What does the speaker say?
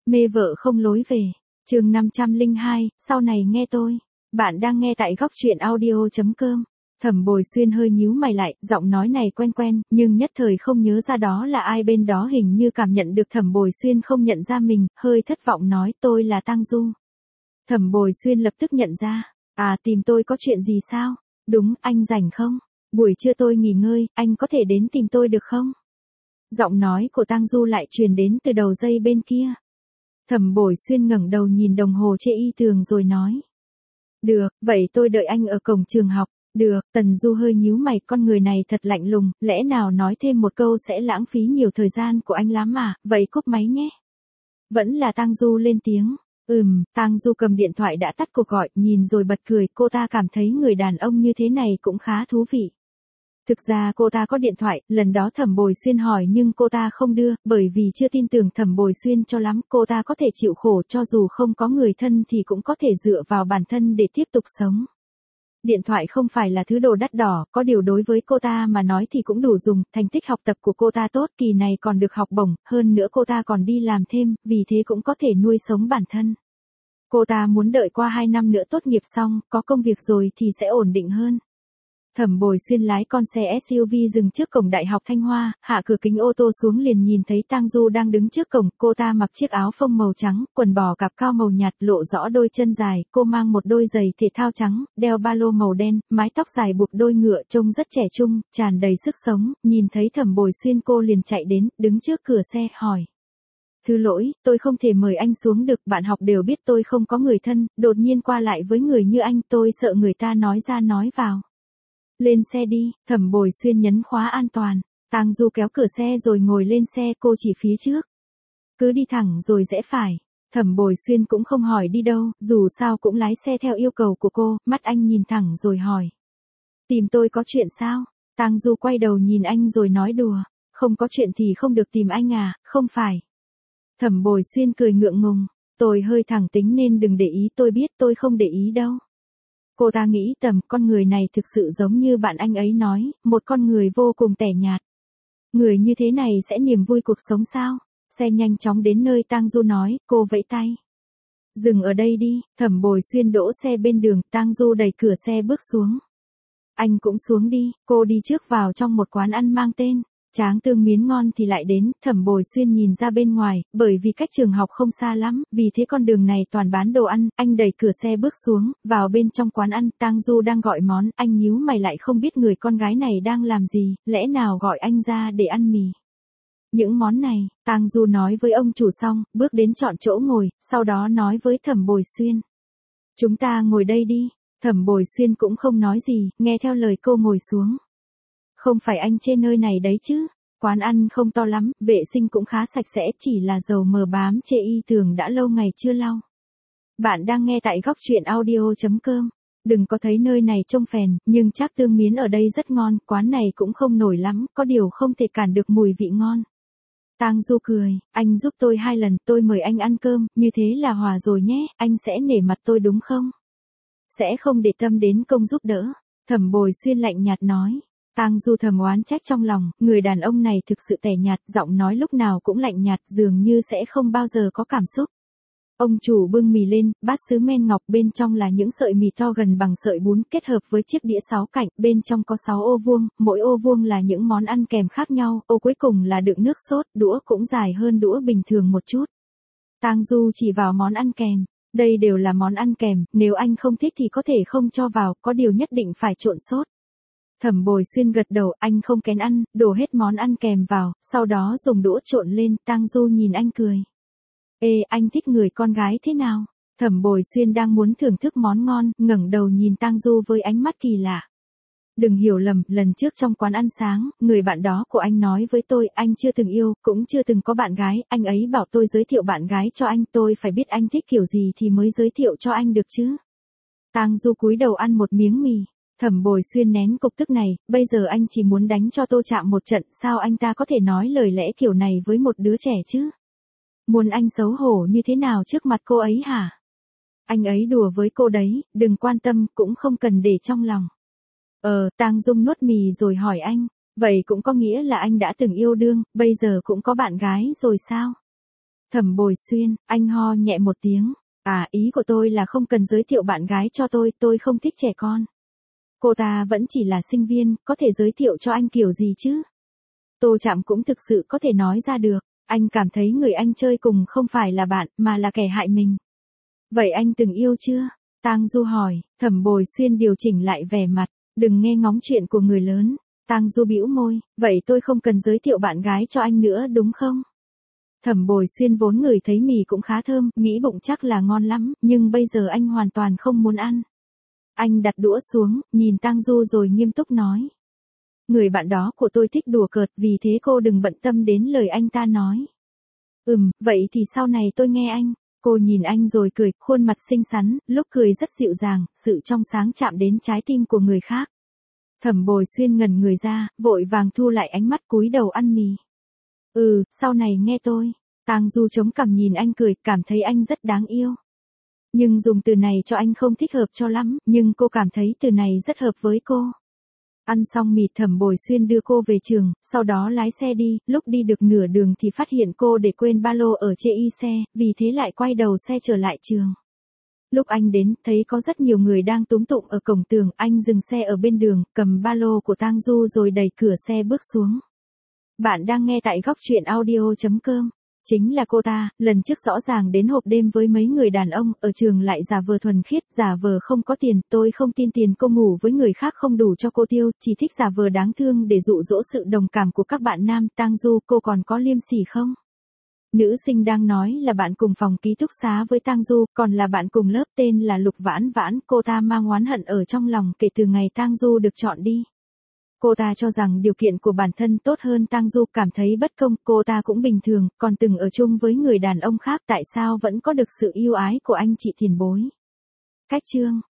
Mê vợ không lối về. Chương 502, sau này nghe tôi. Bạn đang nghe tại góc truyện audio.com. Thẩm Bồi Xuyên hơi nhíu mày lại, giọng nói này quen quen, nhưng nhất thời không nhớ ra đó là ai, bên đó hình như cảm nhận được Thẩm Bồi Xuyên không nhận ra mình, hơi thất vọng nói tôi là Tang Du. Thẩm Bồi Xuyên lập tức nhận ra, tìm tôi có chuyện gì sao? Đúng, anh rảnh không? Buổi trưa tôi nghỉ ngơi, anh có thể đến tìm tôi được không? Giọng nói của Tang Du lại truyền đến từ đầu dây bên kia. Thẩm Bồi Xuyên ngẩng đầu nhìn đồng hồ trên y tường rồi nói. Được, vậy tôi đợi anh ở cổng trường học. Được, Tần Du hơi nhíu mày, con người này thật lạnh lùng, lẽ nào nói thêm một câu sẽ lãng phí nhiều thời gian của anh lắm à, vậy cúp máy nhé. Vẫn là Tang Du lên tiếng. Tang Du cầm điện thoại đã tắt cuộc gọi, nhìn rồi bật cười, cô ta cảm thấy người đàn ông như thế này cũng khá thú vị. Thực ra cô ta có điện thoại, lần đó Thẩm Bồi Xuyên hỏi nhưng cô ta không đưa, bởi vì chưa tin tưởng Thẩm Bồi Xuyên cho lắm, cô ta có thể chịu khổ cho dù không có người thân thì cũng có thể dựa vào bản thân để tiếp tục sống. Điện thoại không phải là thứ đồ đắt đỏ, có điều đối với cô ta mà nói thì cũng đủ dùng, thành tích học tập của cô ta tốt, kỳ này còn được học bổng, hơn nữa cô ta còn đi làm thêm, vì thế cũng có thể nuôi sống bản thân. Cô ta muốn đợi qua 2 năm nữa tốt nghiệp xong, có công việc rồi thì sẽ ổn định hơn. Thẩm Bồi Xuyên lái con xe SUV dừng trước cổng Đại học Thanh Hoa, hạ cửa kính ô tô xuống liền nhìn thấy Tang Du đang đứng trước cổng, cô ta mặc chiếc áo phông màu trắng, quần bò cạp cao màu nhạt lộ rõ đôi chân dài, cô mang một đôi giày thể thao trắng, đeo ba lô màu đen, mái tóc dài buộc đôi ngựa trông rất trẻ trung, tràn đầy sức sống, nhìn thấy Thẩm Bồi Xuyên cô liền chạy đến, đứng trước cửa xe, hỏi. Thứ lỗi, tôi không thể mời anh xuống được, bạn học đều biết tôi không có người thân, đột nhiên qua lại với người như anh, tôi sợ người ta nói ra nói vào. Lên xe đi, Thẩm Bồi Xuyên nhấn khóa an toàn. Tang Du kéo cửa xe rồi ngồi lên xe, cô chỉ phía trước. Cứ đi thẳng rồi rẽ phải. Thẩm Bồi Xuyên cũng không hỏi đi đâu, dù sao cũng lái xe theo yêu cầu của cô, mắt anh nhìn thẳng rồi hỏi. Tìm tôi có chuyện sao? Tang Du quay đầu nhìn anh rồi nói đùa. Không có chuyện thì không được tìm anh à, không phải. Thẩm Bồi Xuyên cười ngượng ngùng. Tôi hơi thẳng tính nên đừng để ý, tôi biết tôi không để ý đâu. Cô ta nghĩ con người này thực sự giống như bạn anh ấy nói, một con người vô cùng tẻ nhạt. Người như thế này sẽ niềm vui cuộc sống sao? Xe nhanh chóng đến nơi Tang Du nói, cô vẫy tay. Dừng ở đây đi, Thẩm Bồi Xuyên đỗ xe bên đường, Tang Du đẩy cửa xe bước xuống. Anh cũng xuống đi, cô đi trước vào trong một quán ăn mang tên. Tráng tương miến ngon thì lại đến, Thẩm Bồi Xuyên nhìn ra bên ngoài, bởi vì cách trường học không xa lắm, vì thế con đường này toàn bán đồ ăn, anh đẩy cửa xe bước xuống, vào bên trong quán ăn, Tang Du đang gọi món, anh nhíu mày lại không biết người con gái này đang làm gì, lẽ nào gọi anh ra để ăn mì. Những món này, Tang Du nói với ông chủ xong, bước đến chọn chỗ ngồi, sau đó nói với Thẩm Bồi Xuyên. Chúng ta ngồi đây đi, Thẩm Bồi Xuyên cũng không nói gì, nghe theo lời cô ngồi xuống. Không phải anh chê nơi này đấy chứ, quán ăn không to lắm, vệ sinh cũng khá sạch sẽ, chỉ là dầu mờ bám chê y tường đã lâu ngày chưa lau. Bạn đang nghe tại góc truyện audio.com. Đừng có thấy nơi này trông phèn, nhưng chắc tương miến ở đây rất ngon, quán này cũng không nổi lắm, có điều không thể cản được mùi vị ngon. Tang Du cười, anh giúp tôi 2 lần, tôi mời anh ăn cơm, như thế là hòa rồi nhé, anh sẽ nể mặt tôi đúng không? Sẽ không để tâm đến công giúp đỡ, Thẩm Bồi Xuyên lạnh nhạt nói. Tang Du thầm oán trách trong lòng, người đàn ông này thực sự tẻ nhạt, giọng nói lúc nào cũng lạnh nhạt, dường như sẽ không bao giờ có cảm xúc. Ông chủ bưng mì lên, bát sứ men ngọc, bên trong là những sợi mì to gần bằng sợi bún, kết hợp với chiếc đĩa 6 cạnh, bên trong có 6 ô vuông, mỗi ô vuông là những món ăn kèm khác nhau, ô cuối cùng là đựng nước sốt, đũa cũng dài hơn đũa bình thường một chút. Tang Du chỉ vào món ăn kèm. Đây đều là món ăn kèm, nếu anh không thích thì có thể không cho vào, có điều nhất định phải trộn sốt. Thẩm Bồi Xuyên gật đầu, anh không kén ăn, đổ hết món ăn kèm vào, sau đó dùng đũa trộn lên, Tang Du nhìn anh cười. Ê, anh thích người con gái thế nào? Thẩm Bồi Xuyên đang muốn thưởng thức món ngon, ngẩng đầu nhìn Tang Du với ánh mắt kỳ lạ. Đừng hiểu lầm, lần trước trong quán ăn sáng, người bạn đó của anh nói với tôi, anh chưa từng yêu, cũng chưa từng có bạn gái, anh ấy bảo tôi giới thiệu bạn gái cho anh, tôi phải biết anh thích kiểu gì thì mới giới thiệu cho anh được chứ. Tang Du cúi đầu ăn một miếng mì. Thẩm Bồi Xuyên nén cục tức này, bây giờ anh chỉ muốn đánh cho Tô Trạm một trận, sao anh ta có thể nói lời lẽ kiểu này với một đứa trẻ chứ? Muốn anh xấu hổ như thế nào trước mặt cô ấy hả? Anh ấy đùa với cô đấy, đừng quan tâm, cũng không cần để trong lòng. Tang Dung nuốt mì rồi hỏi anh, vậy cũng có nghĩa là anh đã từng yêu đương, bây giờ cũng có bạn gái rồi sao? Thẩm Bồi Xuyên, anh ho nhẹ một tiếng. À, ý của tôi là không cần giới thiệu bạn gái cho tôi không thích trẻ con. Cô ta vẫn chỉ là sinh viên, có thể giới thiệu cho anh kiểu gì chứ? Tô Trạm cũng thực sự có thể nói ra được, anh cảm thấy người anh chơi cùng không phải là bạn, mà là kẻ hại mình. Vậy anh từng yêu chưa? Tang Du hỏi. Thẩm Bồi Xuyên điều chỉnh lại vẻ mặt, đừng nghe ngóng chuyện của người lớn. Tang Du bĩu môi, vậy tôi không cần giới thiệu bạn gái cho anh nữa đúng không? Thẩm Bồi Xuyên vốn ngửi thấy mì cũng khá thơm, nghĩ bụng chắc là ngon lắm, nhưng bây giờ anh hoàn toàn không muốn ăn. Anh đặt đũa xuống, nhìn Tang Du rồi nghiêm túc nói. Người bạn đó của tôi thích đùa cợt, vì thế cô đừng bận tâm đến lời anh ta nói. Vậy thì sau này tôi nghe anh. Cô nhìn anh rồi cười, khuôn mặt xinh xắn, lúc cười rất dịu dàng, sự trong sáng chạm đến trái tim của người khác. Thẩm Bồi Xuyên ngẩn người ra, vội vàng thu lại ánh mắt cúi đầu ăn mì. Sau này nghe tôi. Tang Du chống cằm nhìn anh cười, cảm thấy anh rất đáng yêu. Nhưng dùng từ này cho anh không thích hợp cho lắm, nhưng cô cảm thấy từ này rất hợp với cô. Ăn xong mì, Thẩm Bồi Xuyên đưa cô về trường, sau đó lái xe đi, lúc đi được nửa đường thì phát hiện cô để quên ba lô ở chê y xe, vì thế lại quay đầu xe trở lại trường. Lúc anh đến, thấy có rất nhiều người đang túm tụm ở cổng tường, anh dừng xe ở bên đường, cầm ba lô của Tang Du rồi đẩy cửa xe bước xuống. Bạn đang nghe tại Góc Truyện Audio.com. Chính là cô ta, lần trước rõ ràng đến hộp đêm với mấy người đàn ông, ở trường lại giả vờ thuần khiết, giả vờ không có tiền, tôi không tin tiền cô ngủ với người khác không đủ cho cô tiêu, chỉ thích giả vờ đáng thương để dụ dỗ sự đồng cảm của các bạn nam. Tang Du, cô còn có liêm sỉ không? Nữ sinh đang nói là bạn cùng phòng ký túc xá với Tang Du, còn là bạn cùng lớp, tên là Lục Vãn Vãn, cô ta mang oán hận ở trong lòng kể từ ngày Tang Du được chọn đi. Cô ta cho rằng điều kiện của bản thân tốt hơn Tang Du, cảm thấy bất công, cô ta cũng bình thường, còn từng ở chung với người đàn ông khác, tại sao vẫn có được sự yêu ái của anh chị tiền bối. Cách chương